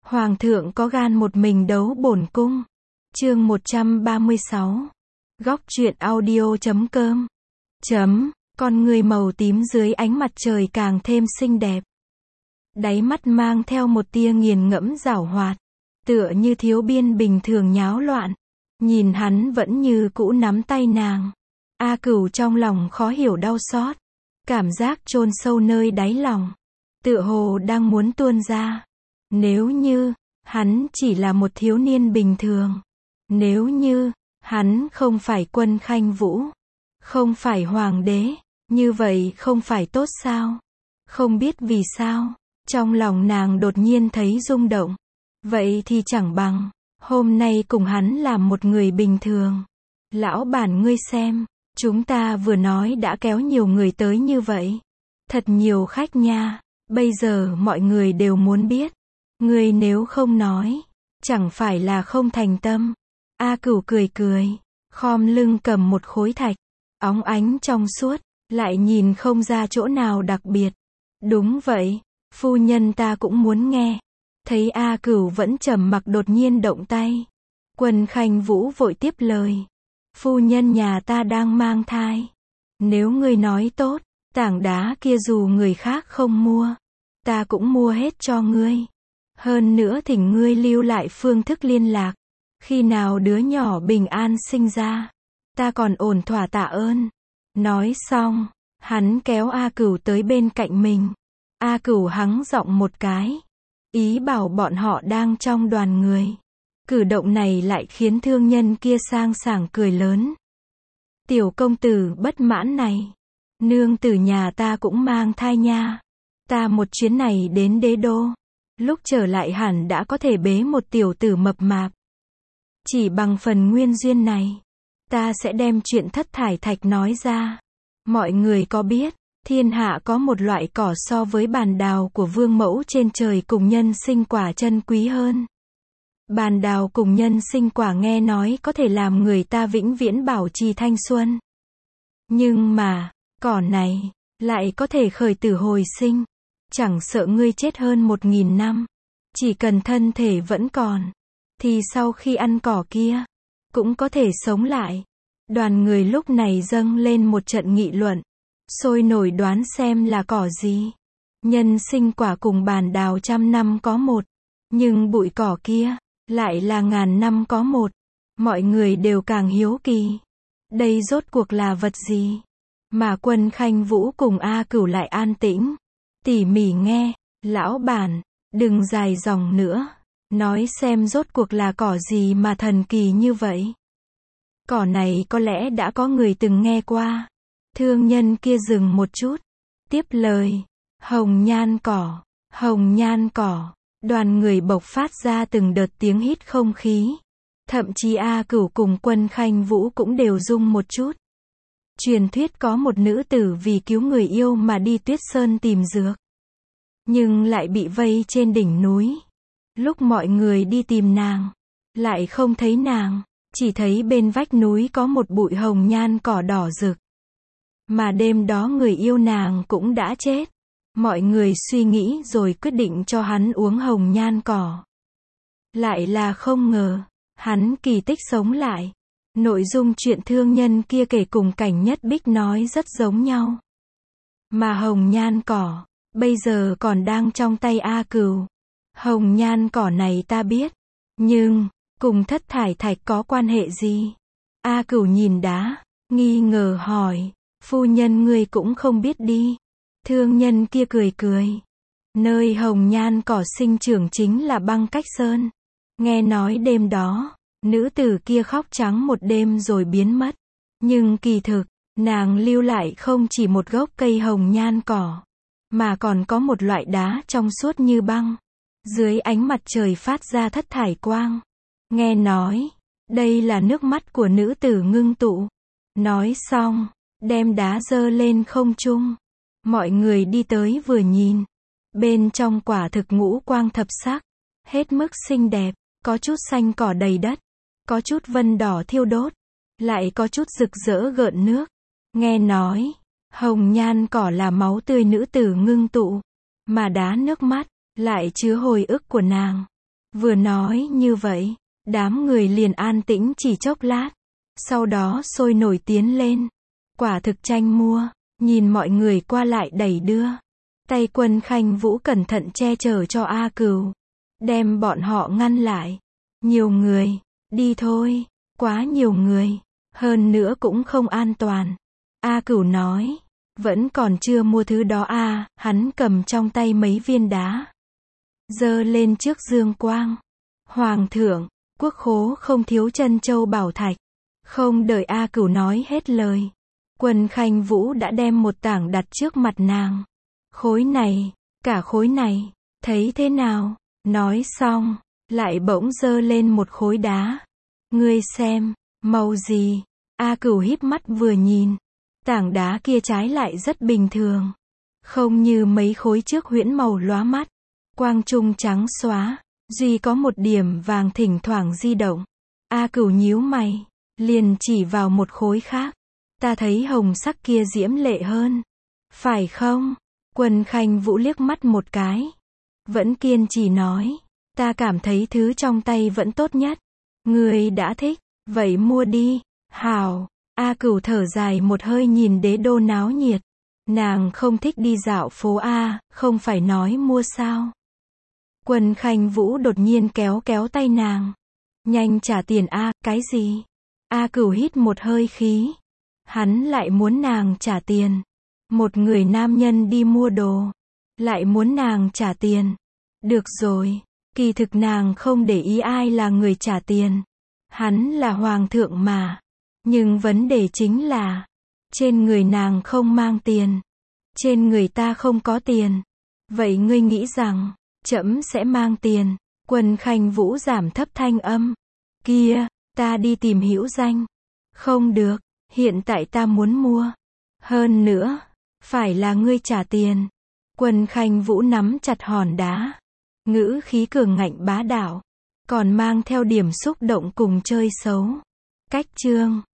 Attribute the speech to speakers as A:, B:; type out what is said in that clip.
A: Hoàng thượng có gan một mình đấu bổn cung. Chương 136. Góc truyện audio.com. Con người màu tím dưới ánh mặt trời càng thêm xinh đẹp. Đáy mắt mang theo một tia nghiền ngẫm giảo hoạt, tựa như thiếu biên bình thường nháo loạn. Nhìn hắn vẫn như cũ nắm tay nàng. A Cửu trong lòng khó hiểu đau xót, cảm giác chôn sâu nơi đáy lòng, tựa hồ đang muốn tuôn ra. Nếu như hắn chỉ là một thiếu niên bình thường, nếu như hắn không phải Quân Khanh Vũ, không phải hoàng đế, như vậy không phải tốt sao? Không biết vì sao, trong lòng nàng đột nhiên thấy rung động. Vậy thì chẳng bằng hôm nay cùng hắn làm một người bình thường. Lão bản ngươi xem, chúng ta vừa nói đã kéo nhiều người tới như vậy. Thật nhiều khách nha, bây giờ mọi người đều muốn biết. Ngươi nếu không nói, chẳng phải là không thành tâm. A Cửu cười cười, khom lưng cầm một khối thạch, óng ánh trong suốt, lại nhìn không ra chỗ nào đặc biệt. Đúng vậy, phu nhân ta cũng muốn nghe. Thấy A Cửu vẫn trầm mặc đột nhiên động tay. Quân Khanh Vũ vội tiếp lời. Phu nhân nhà ta đang mang thai. Nếu ngươi nói tốt, tảng đá kia dù người khác không mua, ta cũng mua hết cho ngươi. Hơn nữa thỉnh ngươi lưu lại phương thức liên lạc. Khi nào đứa nhỏ bình an sinh ra, ta còn ổn thỏa tạ ơn. Nói xong, hắn kéo A Cửu tới bên cạnh mình. A Cửu hắng giọng một cái, ý bảo bọn họ đang trong đoàn người. Cử động này lại khiến thương nhân kia sang sảng cười lớn. Tiểu công tử bất mãn này, nương tử nhà ta cũng mang thai nha. Ta một chuyến này đến đế đô, lúc trở lại hẳn đã có thể bế một tiểu tử mập mạp. Chỉ bằng phần nguyên duyên này, ta sẽ đem chuyện thất thải thạch nói ra. Mọi người có biết, thiên hạ có một loại cỏ so với bàn đào của vương mẫu trên trời cùng nhân sinh quả chân quý hơn. Bàn đào cùng nhân sinh quả nghe nói có thể làm người ta vĩnh viễn bảo trì thanh xuân. Nhưng mà, cỏ này, lại có thể khởi tử hồi sinh. Chẳng sợ ngươi chết hơn 1000 năm. Chỉ cần thân thể vẫn còn, thì sau khi ăn cỏ kia, cũng có thể sống lại. Đoàn người lúc này dâng lên một trận nghị luận, sôi nổi đoán xem là cỏ gì. Nhân sinh quả cùng bàn đào 100 năm có một, nhưng bụi cỏ kia, lại là 1000 năm có một. Mọi người đều càng hiếu kỳ. Đây rốt cuộc là vật gì? Mà Quân Khanh Vũ cùng A Cửu lại an tĩnh, tỉ mỉ nghe. Lão bản, đừng dài dòng nữa. Nói xem rốt cuộc là cỏ gì mà thần kỳ như vậy. Cỏ này có lẽ đã có người từng nghe qua. Thương nhân kia dừng một chút, tiếp lời. Hồng nhan cỏ, hồng nhan cỏ. Đoàn người bộc phát ra từng đợt tiếng hít không khí. Thậm chí A Cửu cùng Quân Khanh Vũ cũng đều rung một chút. Truyền thuyết có một nữ tử vì cứu người yêu mà đi Tuyết Sơn tìm dược, nhưng lại bị vây trên đỉnh núi. Lúc mọi người đi tìm nàng, lại không thấy nàng, chỉ thấy bên vách núi có một bụi hồng nhan cỏ đỏ rực. Mà đêm đó người yêu nàng cũng đã chết. Mọi người suy nghĩ rồi quyết định cho hắn uống hồng nhan cỏ. Lại là không ngờ, hắn kỳ tích sống lại. Nội dung chuyện thương nhân kia kể cùng cảnh Nhất Bích nói rất giống nhau. Mà hồng nhan cỏ, bây giờ còn đang trong tay A Cửu. Hồng nhan cỏ này ta biết, nhưng, cùng thất thải thạch có quan hệ gì? A Cửu nhìn đá, nghi ngờ hỏi, phu nhân ngươi cũng không biết đi. Thương nhân kia cười cười. Nơi hồng nhan cỏ sinh trưởng chính là Băng Cách Sơn. Nghe nói đêm đó, nữ tử kia khóc trắng một đêm rồi biến mất. Nhưng kỳ thực, nàng lưu lại không chỉ một gốc cây hồng nhan cỏ, mà còn có một loại đá trong suốt như băng. Dưới ánh mặt trời phát ra thất thải quang. Nghe nói, đây là nước mắt của nữ tử ngưng tụ. Nói xong, đem đá giơ lên không trung. Mọi người đi tới vừa nhìn. Bên trong quả thực ngũ quang thập sắc. Hết mức xinh đẹp, có chút xanh cỏ đầy đất. Có chút vân đỏ thiêu đốt. Lại có chút rực rỡ gợn nước. Nghe nói, hồng nhan cỏ là máu tươi nữ tử ngưng tụ. Mà đá nước mắt, lại chứa hồi ức của nàng. Vừa nói như vậy, đám người liền an tĩnh chỉ chốc lát. Sau đó sôi nổi tiến lên. Quả thực tranh mua, nhìn mọi người qua lại đẩy đưa. Tay Quân Khanh Vũ cẩn thận che chở cho A Cửu, đem bọn họ ngăn lại. Nhiều người, đi thôi, quá nhiều người, hơn nữa cũng không an toàn. A Cửu nói, vẫn còn chưa mua thứ đó à, hắn cầm trong tay mấy viên đá. Giơ lên trước dương quang. Hoàng thượng, quốc khố không thiếu trân châu bảo thạch. Không đợi A Cửu nói hết lời, Quân Khanh Vũ đã đem một tảng đặt trước mặt nàng. Khối này, cả khối này, thấy thế nào? Nói xong, lại bỗng giơ lên một khối đá. Ngươi xem, màu gì? A Cửu híp mắt vừa nhìn, tảng đá kia trái lại rất bình thường, không như mấy khối trước huyễn màu lóa mắt, quang trung trắng xóa, duy có một điểm vàng thỉnh thoảng di động. A Cửu nhíu mày, liền chỉ vào một khối khác. Ta thấy hồng sắc kia diễm lệ hơn, phải không? Quân Khanh Vũ liếc mắt một cái, vẫn kiên trì nói, ta cảm thấy thứ trong tay vẫn tốt nhất. Ngươi đã thích, vậy mua đi. Hảo. A Cửu thở dài một hơi nhìn đế đô náo nhiệt. Nàng không thích đi dạo phố A, không phải nói mua sao. Quân Khanh Vũ đột nhiên kéo kéo tay nàng. Nhanh trả tiền A, cái gì? A Cửu hít một hơi khí. Hắn lại muốn nàng trả tiền. Một người nam nhân đi mua đồ, lại muốn nàng trả tiền. Được rồi, kỳ thực nàng không để ý ai là người trả tiền. Hắn là hoàng thượng mà. Nhưng vấn đề chính là, trên người nàng không mang tiền. Trên người ta không có tiền. Vậy ngươi nghĩ rằng, trẫm sẽ mang tiền? Quân Khanh Vũ giảm thấp thanh âm. Kia, ta đi tìm hữu danh. Không được, hiện tại ta muốn mua. Hơn nữa, phải là ngươi trả tiền. Quân Khanh Vũ nắm chặt hòn đá. Ngữ khí cường ngạnh bá đạo. Còn mang theo điểm xúc động cùng chơi xấu. Cách chương